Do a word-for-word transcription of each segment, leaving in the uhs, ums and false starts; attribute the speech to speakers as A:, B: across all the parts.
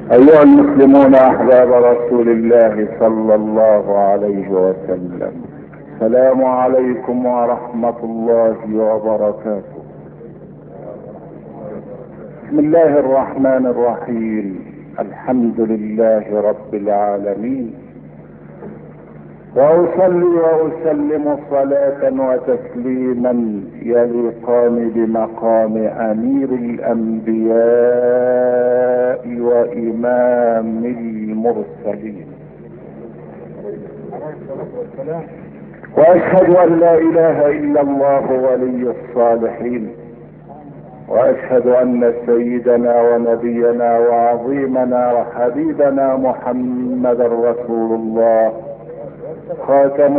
A: أيها المسلمون أحباب رسول الله صلى الله عليه وسلم، السلام عليكم ورحمة الله وبركاته. بسم الله الرحمن الرحيم، الحمد لله رب العالمين، وأصلي وأسلم صلاة وتسليما يليقان بمقام أمير الأنبياء وإمام المرسلين، وأشهد أن لا إله إلا الله ولي الصالحين، وأشهد أن سيدنا ونبينا وعظيمنا وحبيبنا محمد رسول الله خاتم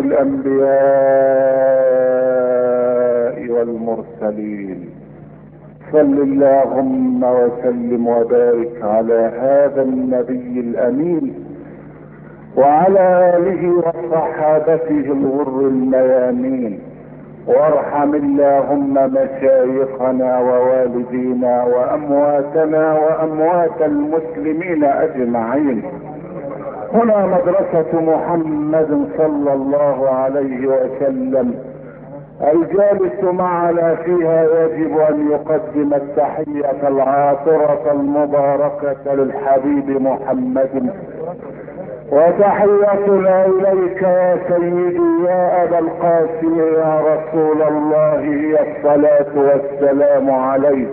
A: الأنبياء والمرسلين. صل اللهم وسلم وبارك على هذا النبي الأمين وعلى آله وصحابته الغر الميامين، وارحم اللهم مشايخنا ووالدينا وأمواتنا وأموات المسلمين أجمعين. هنا مدرسة محمد صلى الله عليه وسلم، الجالس معنا فيها يجب أن يقدم التحية العاطرة المباركة للحبيب محمد، وتحيتنا إليك يا سيدي يا أبا القاسم يا رسول الله هي الصلاة والسلام عليك.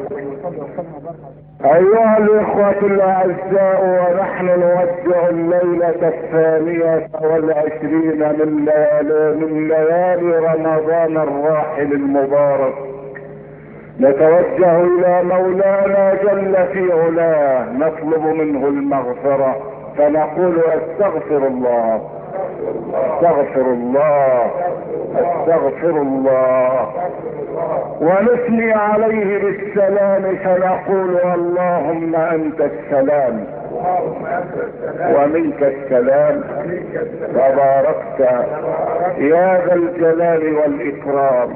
A: أيها الإخوة الأعزاء، ونحن نودع الليلة الثانية والعشرين من ليالي, من ليالي رمضان الراحل المبارك، نتوجه إلى مولانا جل في علاه نطلب منه المغفرة، فنقول استغفر الله استغفر الله استغفر الله، ونثني عليه بالسلام فنقول اللهم انت السلام ومنك السلام تباركت يا ذا الجلال والاكرام،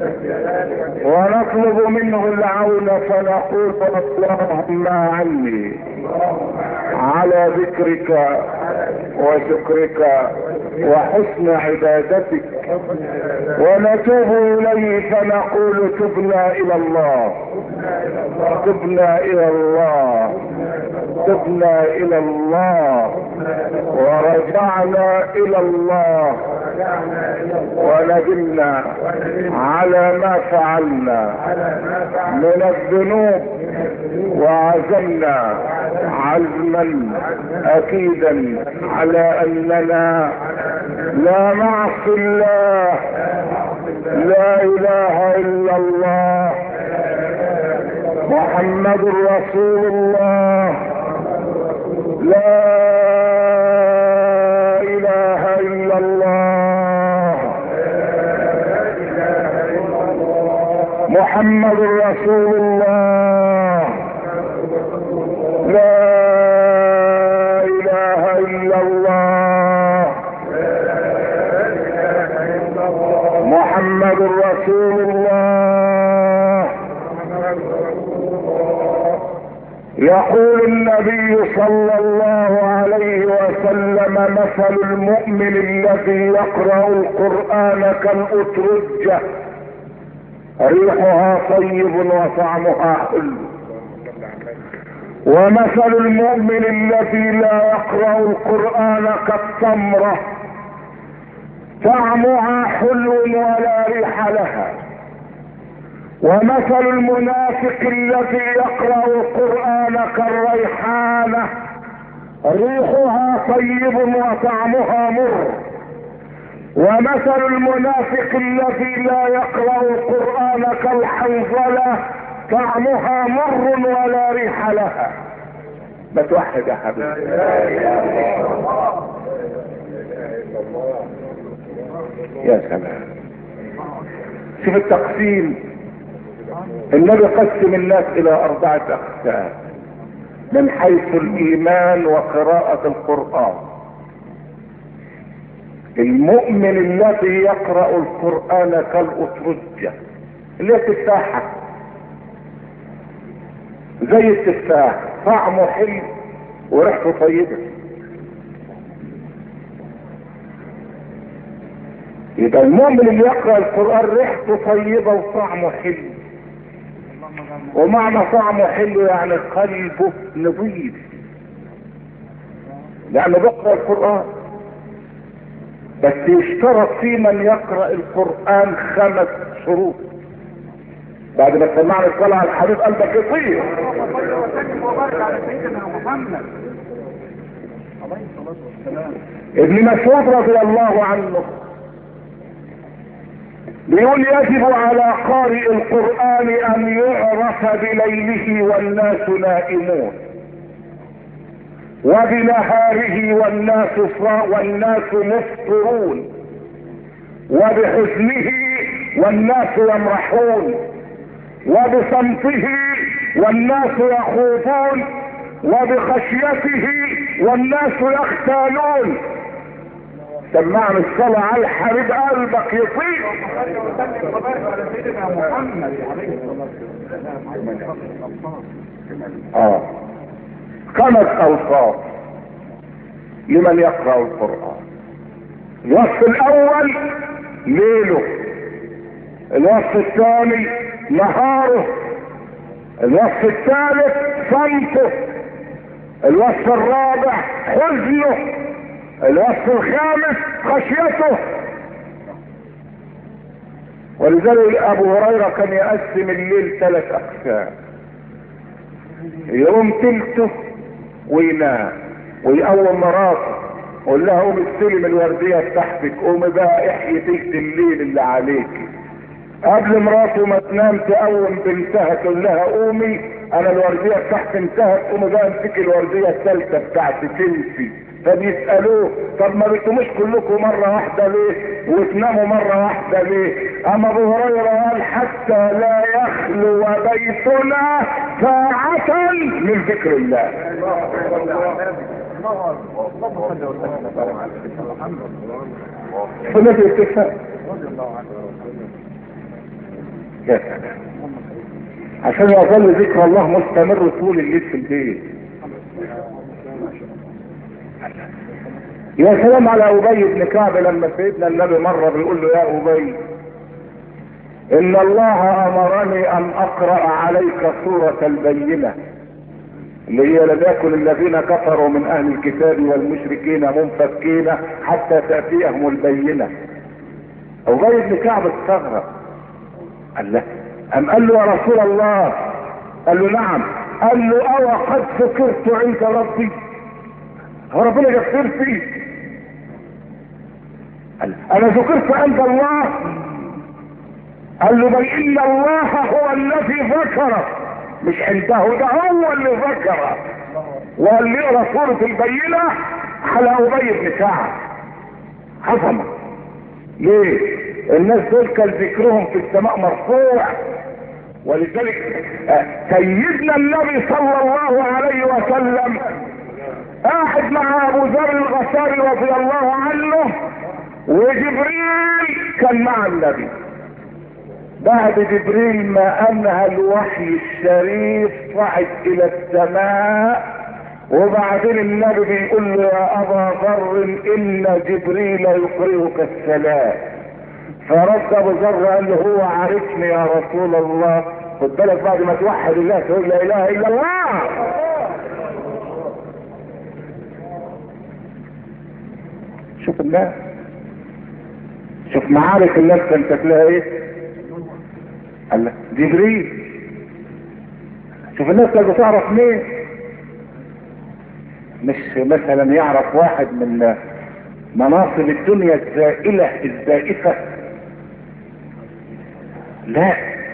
A: ونطلب منه العون فنقول اللهم اعني على ذكرك وشكرك وحسن عبادتك، ونتوب اليه فنقول تبنا الى الله تبنا الى الله تبنا الى الله ورجعنا الى الله، وندمنا على ما فعلنا من الذنوب، وعزمنا عزما اكيدا على اننا لا نعصي الله، لا اله الا الله، محمد رسول الله، لا اله الا الله، محمد رسول الله، لا اله الا الله، محمد رسول الله. يقول النبي صلى الله عليه وسلم مثل المؤمن الذي يقرأ القرآن كالأترجة ريحها طيب وطعمها حلو، ومثل المؤمن الذي لا يقرأ القرآن كالتمرة طعمها حلو ولا ريح لها، ومثل المنافق الذي يقرأ القرآن كالريحانة ريحها طيب وطعمها مر، ومثل المنافق الذي لا يقرأ القرآن كالحنظلة طعمها مر ولا ريح لها. بتوحد يا حبيبي، يا سلام. شوف التقسيم، النبي قسم الناس الى اربعة اقسام من حيث الايمان وقراءة القرآن. المؤمن الذي يقرأ القرآن كالأترجة اللي هي التفاحة، زي التفاح طعمه حلو وريحته طيبة. يبقى المؤمن اللي يقرأ القرآن ريحته طيبة وطعمه حلو. ومعنى طعمه حلو يعني قلبه نظيف، لأنه بيقرأ القرآن. بس يشترط في من يقرأ القرآن خمس شروط. بعد ما سمعنا الصلاة على الحبيب قلبك يطير. ابن مسعود رضي الله عنه بيقول يجب على قارئ القرآن ان يعرف بليله والناس نائمون، وبنهاره والناس والناس مفطرون، وبحزنه والناس يمرحون، وبصمته والناس يخوضون، وبخشيته والناس يختالون. سمعنا الصلاة على الحبيب قلبك يطير. اه خمس اوصاف لمن يقرأ القرآن. الوصف الاول ليله، الوصف الثاني نهاره، الوصف الثالث صمته، الوصف الرابع حزنه، الوصف الخامس خشيته. ولذلك ابو هريرة كان يقسم الليل ثلاث اقسام، يقوم تلته وينام ويقوم مراته قول لها قومي استلم الوردية بتاعتك، قومي بقى احيي تلت الليل اللي عليك. قبل مراته ما تنام تقوم بنتها تقول لها قومي انا الوردية بتاعتي انتهت، قومي بقى امسكي الوردية الثالثة بتاعتك انتي. فبيسألوه طب ما بتقوموش كلكم مرة واحدة ليه وتناموا مرة واحدة ليه؟ اما ابو هريرة قال حتى لا يخلو بيتنا ساعة من ذكر الله. فالنبي اتفق يا سلام عشان يظل ذكر الله مستمر طول الليل في البيت. يا سلام على ابي بن كعب لما سيدنا النبي مرة بيقول له يا ابي ان الله امرني ان اقرأ عليك سورة البينة اللي هي لم يكن الذين كفروا من اهل الكتاب والمشركين منفكين حتى تأتيهم البينة. ابي بن كعب استغرب قال له ام قال له يا رسول الله؟ قال له نعم. قال له او قد ذكرت عند ربي؟ هو ربنا يغفر فيه؟ قال انا ذكرت عند الله؟ قال له بل ان الله هو الذي ذكره، مش عنده، ده هو اللي ذكره. وقال لي اقرا سورة البينة على ابي بن كعب. حصمه ليه؟ الناس دول كان ذكرهم في السماء مرفوع. ولذلك سيدنا النبي صلى الله عليه وسلم قاعد مع ابو ذر الغفاري رضي الله عنه وجبريل كان مع النبي. بعد جبريل ما انهى الوحي الشريف صعد الى السماء، وبعدين النبي بيقول له يا ابا ذر ان جبريل يقرئك السلام. فرد ابو ذر قال له هو عارفني يا رسول الله. خد بالك بعد ما توحد الله تقول لا اله الا الله. شوف الناس، شوف معارك الناس كانت تلاقي ايه؟ قال لك جبريل. شوف الناس كانت بتعرف مين؟ مش مثلا يعرف واحد من مناصب الدنيا الزائلة الزائفة، لا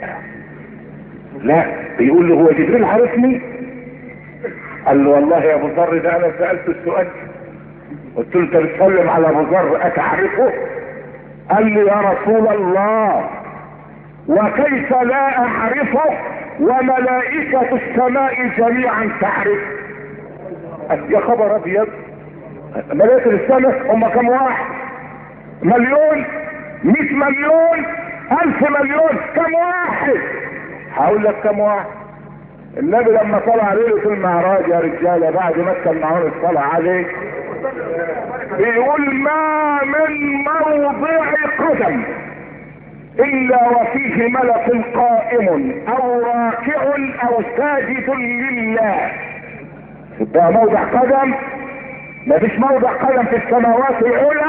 A: لا، بيقول له هو جبريل عارفني؟ قال له والله يا ابو ذر ده انا سألت السؤال، قلت له انت بتسلم على ابو ذر اتعرفه؟ قال لي يا رسول الله وكيف لا اعرفه وملائكة السماء جميعا تعرف؟ يا خبر ابيض، ملائكة السماء هم كم واحد؟ مليون؟ مئة مليون؟ الف مليون؟ كم واحد؟ هقول لك كم واحد؟ النبي لما طلع ليلة المعراج يا رجالة بعد ما كان معون الصلاة عليه بيقول ما من موضع قدم الا وفيه ملك قائم او راكع او ساجد لله. ده موضع قدم، مفيش موضع قدم في السماوات العلى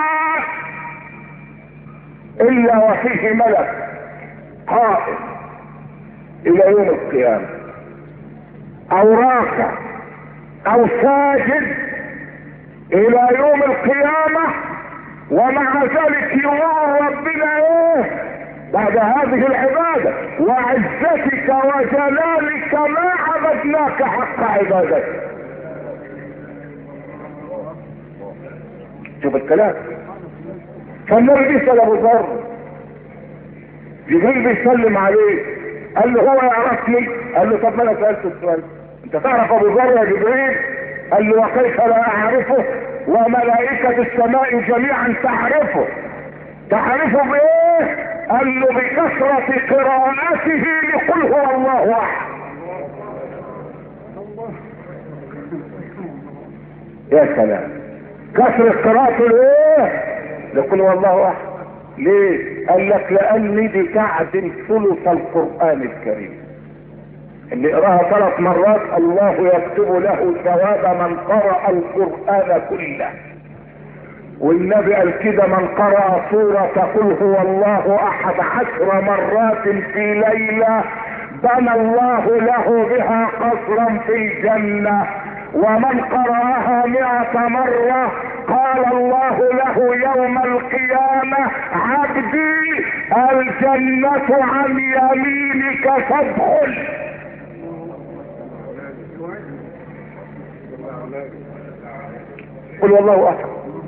A: الا وفيه ملك قائم الى يوم القيامة او راكع او ساجد الى يوم القيامة. ومع ذلك يقول ربنا ايه بعد هذه العبادة وعزتك وجلالك ما عبدناك حق عبادتك. شوف الكلام. فالنبي بيسأل ابو ذر، جبريل بيسلم عليه قال له هو يعرفني؟ قال له طب ما انا سألت السؤال، انت تعرف ابو ذر يا جبريل؟ قال له وكيف لا اعرفه وملائكة السماء جميعا تعرفه. تعرفه بايه؟ قال له بكثرة قراءته لقل هو الله احد. يا سلام، كثرة قراءته لايه؟ لقل هو الله احد. ليه؟ قال لك لاني بتعدل ثلث القرآن الكريم. اللي يقراها ثلاث مرات الله يكتب له ثواب من قرأ القرآن كله. والنبي قال كده من قرأ سورة قل هو الله احد عشر مرات في ليلة بنى الله له بها قصرا في الجنة، ومن قرأها مئة مرة قال الله له يوم القيامة عبدي الجنة عن يمينك فادخل. قل والله احد.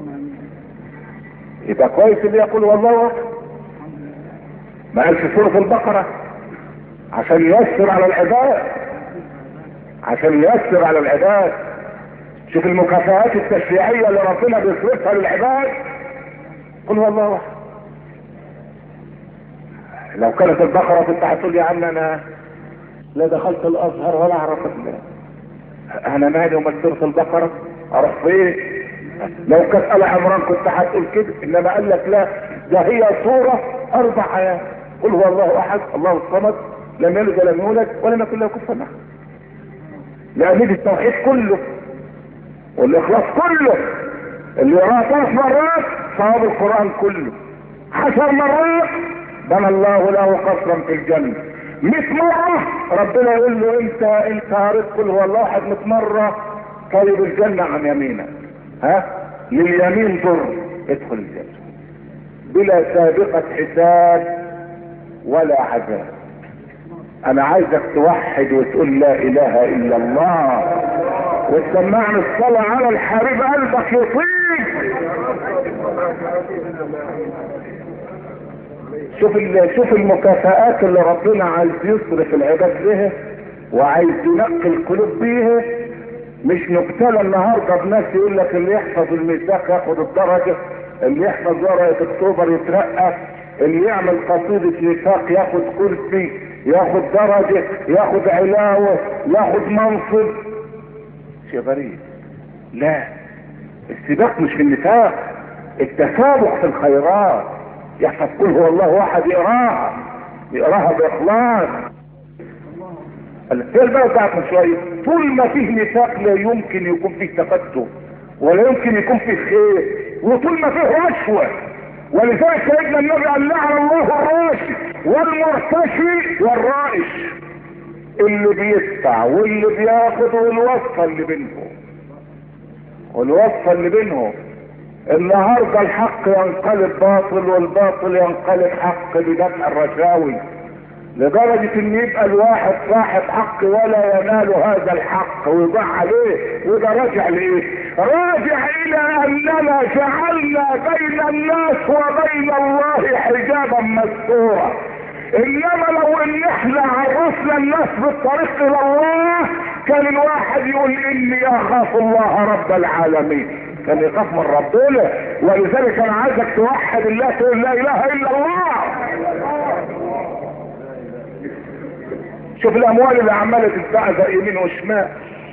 A: يبقى كويس اللي يقول والله احد. ما قالش سورة البقرة عشان ييسر على العباد، عشان ييسر على العباد. شوف المكافآت التشريعية اللي ربنا بيصرفها للعباد. قل والله احد. لو كانت البقرة كنت هتقول يا عم انا لا دخلت الازهر ولا اعرف انا مالي وما سورة البقرة اروح فين؟ لو كانت آل عمران كنت هتقول كده، انما قال لك لا ده هي سورة اربع ايات. قل هو الله احد الله الصمد لم يلد ولم يولد ولم يكن له كفوا احد. لان دي التوحيد كله والاخلاص كله. اللي يقرأ ثلاث مرات صواب القرآن كله. عشر مرات بنى الله له قصرا في الجنة. مئة مرة ربنا يقول له انت انت قريت قل هو الله احد مئة مرة طيب الجنة عن يمينك. ها لليمين ضر ادخل الجنة بلا سابقة حساب ولا عذاب. انا عايزك توحد وتقول لا اله الا الله وتسمعني الصلاة على الحبيب قلبك يطيب. شوف شوف المكافآت اللي ربنا عايز يصرف العباد بها وعايز ينقي القلوب بيها. مش نبتلى النهارده بناس يقول لك اللي يحفظ الميثاق ياخد الدرجه، اللي يحفظ ورقه اكتوبر يترقى، اللي يعمل قصيده ميثاق ياخد كرسي ياخد درجه ياخد علاوه ياخد منصب. شيء غريب. لا، السباق مش في النفاق، التسابق في الخيرات. يحفظ قل هو الله واحد يقراها يقراها باخلاص. هي البلد بتاعت من شويه طول ما فيه نفاق لا يمكن يكون فيه تقدم ولا يمكن يكون فيه خير، وطول ما فيه رشوه. ولذلك سيدنا النبي قال لعن الله الراشي والمرتشي والرائش. اللي بيدفع واللي بياخد والوصفه اللي بينهم والوصفه اللي بينهم. النهارده الحق ينقلب باطل والباطل ينقلب حق بدفع الرشاوي، لدرجة ان يبقى الواحد صاحب حق ولا ينال هذا الحق ويضيع عليه. وده راجع لايه؟ راجع الى اننا جعلنا بين الناس وبين الله حجابا مستورا. انما لو ان احنا عرفنا الناس بالطريق الى الله كان الواحد يقول اني اخاف الله رب العالمين، كان يخاف من ربنا. ولذلك انا عايزك توحد الله تقول لا اله الا الله. شوف الاموال اللي عماله تتزعزع يمين وشمال،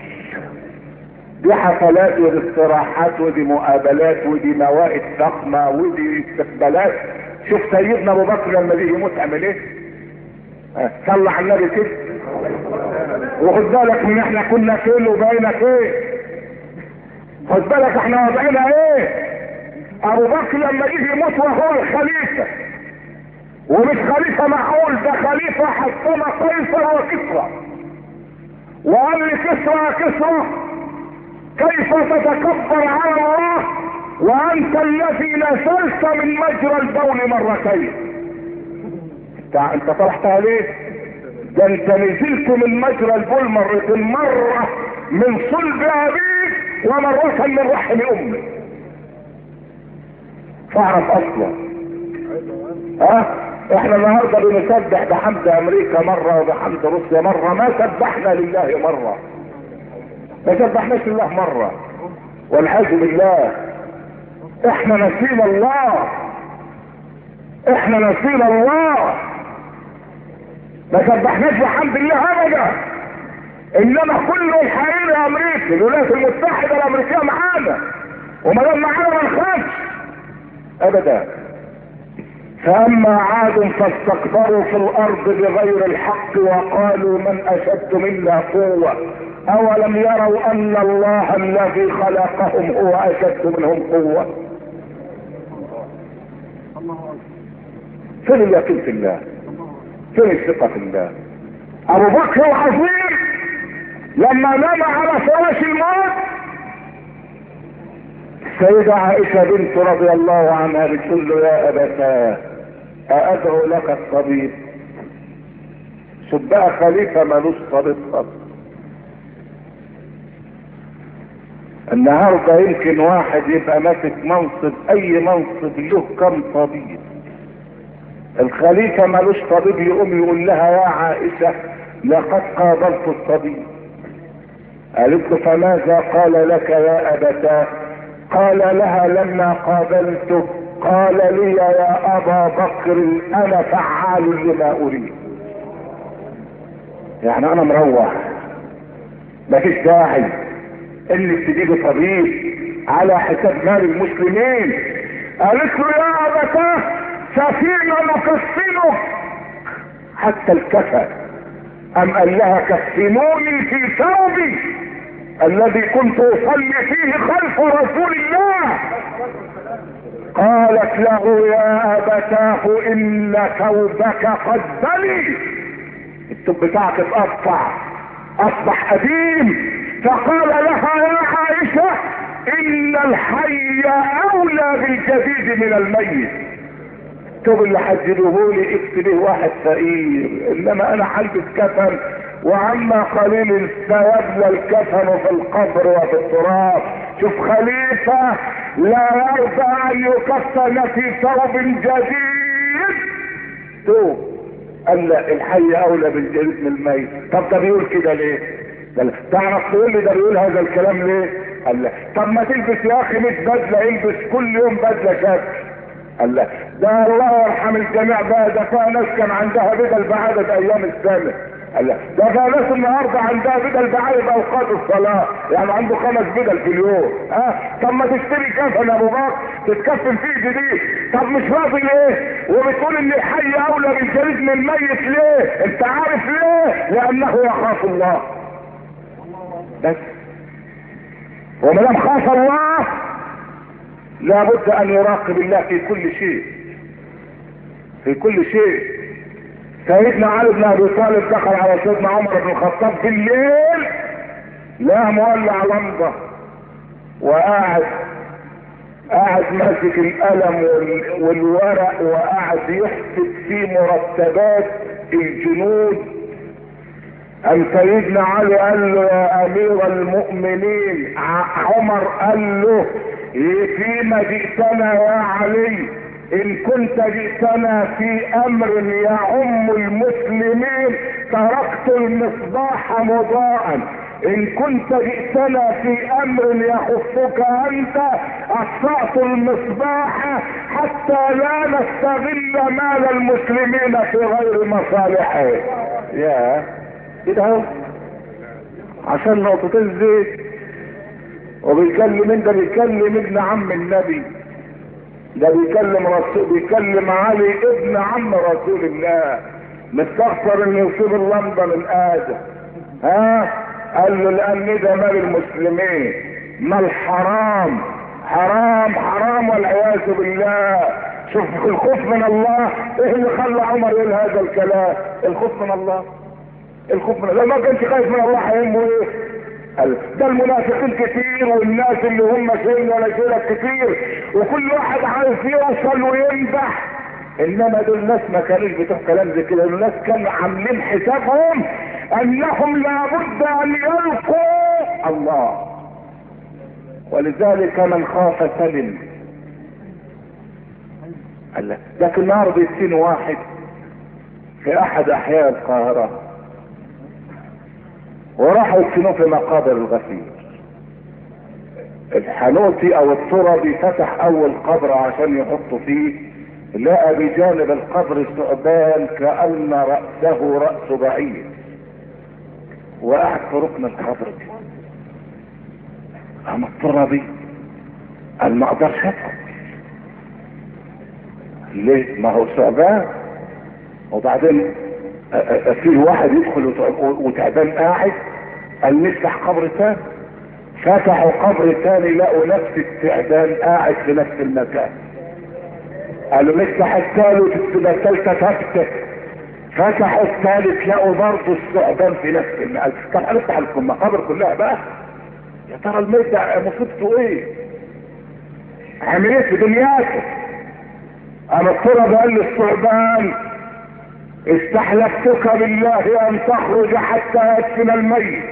A: دي حفلات ودي استراحات ودي مقابلات ودي موائد ضخمه ودي استقبالات. شوف سيدنا ابو بكر لما جه يموت عمل ايه؟ صلى على النبي كده. وخد بالك من احنا كنا فين وبقينا فين. خد بالك احنا وضعنا ايه. ابو بكر لما جه يموت وهو الخليفه، ومش خليفه معقول، ده خليفه حكم قيصر وكسرى، وقال لكسرى كسرى كيف تتكبر على الله وانت الذي نزلت من مجرى البول مرتين. انت طرحتها ليه؟ ده انت نزلت من مجرى البول مرتين، مرة من صلب ابيك ومرة من رحم امك. فاعرف اصلا ها احنا النهارده بنسبح بحمد امريكا مرة وبحمد روسيا مرة، ما سبحنا لله مرة، ما سبحناش لله مرة، والعياذ بالله. احنا نسينا الله، احنا نسينا الله، ما سبحناش بحمد الله ابدا. انما كل الحقيقة الامريكي الولايات المتحدة الامريكية معانا، وما دام معانا ما نخافش ابدا. فاما عاد فاستكبروا في الارض بغير الحق وقالوا من اشد منا قوة اولم يروا ان الله الذي خلقهم هو اشد منهم قوة. فين اليقين في الله؟ فين الثقة في الله؟ ابو بكر العظيم لما نام على فراش الموت، السيدة عائشة بنت رضي الله عنها بتقول له يا ابتاه أأدعو لك الطبيب؟ شوف بقى خليفة مالوش طبيب خالص. النهارده يمكن واحد يبقى ماسك منصب، اي منصب له كم طبيب. الخليفة مالوش طبيب، يقوم يقول لها يا عائشة لقد قابلت الطبيب. قالت له فماذا قال لك يا ابتاه؟ قال لها لما قابلته قال لي يا ابا بكر انا فعال لما اريد. يعني انا مروح، مفيش داعي انك تجيب طبيب على حساب مال المسلمين. قالت له يا ابتاه سفينة نكفنك حتى الكفن. ام قال لها كفنوني في ثوبي الذي كنت اصلي فيه خلف رسول الله. قالت له يا ابتاه ان ثوبك قد بلي، الثوب بتاعك اتقطع اصبح قديم. فقال لها يا عائشة ان الحي اولى بالجديد من الميت. الثوب اللي حجبهولي اكتبه واحد فقير، انما انا هلبس كفن وعما قليل سيبلى الكفن في القبر وفي التراب. شوف خليفة لا يرضى ان يكفن في ثوب جديد. تو قال لا الحي اولى بالجديد من الميت. طب ده بيقول كده ليه؟ قال تعرف تقول لي ده بيقول هذا الكلام ليه؟ قال لا طب ما تلبس يا اخي مش بدله، البس كل يوم بدله شكل. قال لا ده الله يرحم الجميع بقى، ده فيها ناس كان عندها بدل بعدد ايام السنه. قال لا ده فيها ناس النهارده عندها بدل بعدد اوقات الصلاه، يعني عنده خمس بدل في اليوم. ها أه؟ طب ما تشتري كفن يا ابو بكر تتكفن فيه جديد. طب مش راضي ليه؟ وبتقول ان الحي اولى بالجديد من الميت ليه؟ انت عارف ليه؟ لانه يخاف الله بس. وما دام خاف الله لابد ان يراقب الله في كل شيء، في كل شيء. سيدنا علي بن ابي طالب دخل على سيدنا عمر بن الخطاب بالليل، لا مولع لمبه وقاعد قاعد ماسك القلم والورق وقاعد يحسب في مرتبات الجنود. ام سيدنا علي قال له يا امير المؤمنين، عمر قال له فيما جئتنا يا علي؟ ان كنت جئتنا في امر يعم المسلمين تركت المصباح مضاء، ان كنت جئتنا في امر يخصك انت اطفأت المصباح حتى لا نستغل مال المسلمين في غير مصالحه. يا كده اهو عشان نقطتين زيت. وبيكلم من ده؟ بيكلم ابن عم النبي، ده بيكلم رسول، بيكلم علي ابن عم رسول الله، مستخسر انه يصيب اللمضه من ادم. ها قال له لان ده مال المسلمين، مال حرام حرام حرام والعياذ بالله. شوف الخوف من الله، ايه اللي خلى عمر يقول هذا الكلام؟ الخوف من الله، الخوف من الله. لو ما كانش خايف من الله هيهمه ايه؟ قال ده المنافقين كتير، والناس اللي هم شايلين ولا شايلك كتير، وكل واحد عايز يوصل ويمدح. انما دول الناس ما كانوش بتوع كلام زي كده، دول الناس كانوا عاملين حسابهم انهم لابد ان يلقوا الله، ولذلك من خاف سلم. قال لكن النهارده يسين واحد في احد احياء القاهره وراحوا يسكنوه في مقابر الغفير. الحنوتي او التربي فتح اول قبر عشان يحطوا فيه، لقى بجانب القبر ثعبان كأن رأسه رأس بعير وقعد في ركن القبر دي. اما التربي قال ما اقدرش ادخل. ليه؟ ما هو ثعبان. وبعدين في واحد يدخل وتعبان قاعد، قال نفتح قبر ثاني. فتحوا قبر ثاني لقوا نفس التعبان قاعد في نفس المكان. قالوا نفتح الثالث، تبقى الثالثه تفتح. فتحوا الثالث لقوا برضه الثعبان في نفس المكان. طب هنفتح المقابر كلها بقى، يا ترى الميت مصيبته ايه؟ عامل ايه في دنياته؟ انا التراب قال للثعبان استحلفتك بالله ان تخرج حتى يدفن الميت.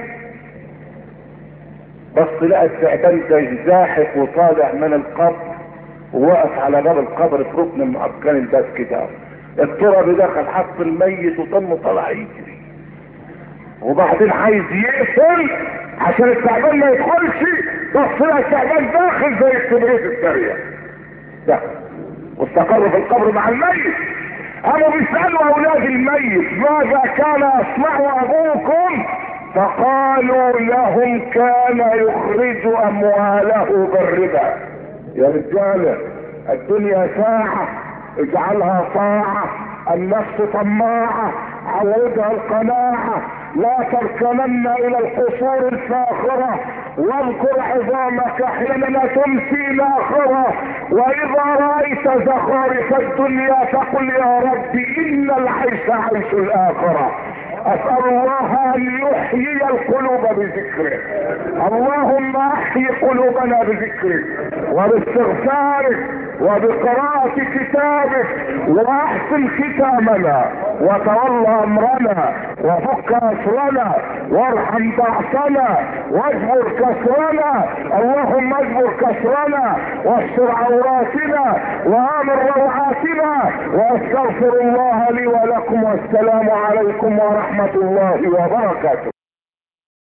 A: بس لقى الثعبان ده زاحف وطالع من القبر ووقف على باب القبر في ركن من اركان الباب كده. التراب دخل حط الميت وطنه طلع يجري، وبعدين عايز يقفل عشان الثعبان ما يدخلش، بس لقى الثعبان داخل زي الكبريت السريع دخل واستقر في القبر مع الميت. قاموا بيسألوا اولاد الميت ماذا كان يصنع ابوكم؟ فقالوا لهم كان يخرج امواله بالربا. يا رجاله الدنيا ساعة اجعلها طاعة، النفس طماعة عودها القناعة، لا تركنن الى القصور الفاخرة، واذكر عظامك حينما تمسي الاخرة، واذا رأيت زخارف الدنيا فقل يا رب ان العيش عيش الاخرة. اسأل الله ان يحيي القلوب بذكره. اللهم احيي قلوبنا بذكرك وباستغفارك وبقراءة كتابك، واحسن ختامنا وتولى امرنا وفك اسرنا وارحم ضعفنا واجبر كسرنا. اللهم اجبر كسرنا واستر عوراتنا وامن روعاتنا، واستغفر الله لي ولكم، والسلام عليكم ورحمة الله وبركاته.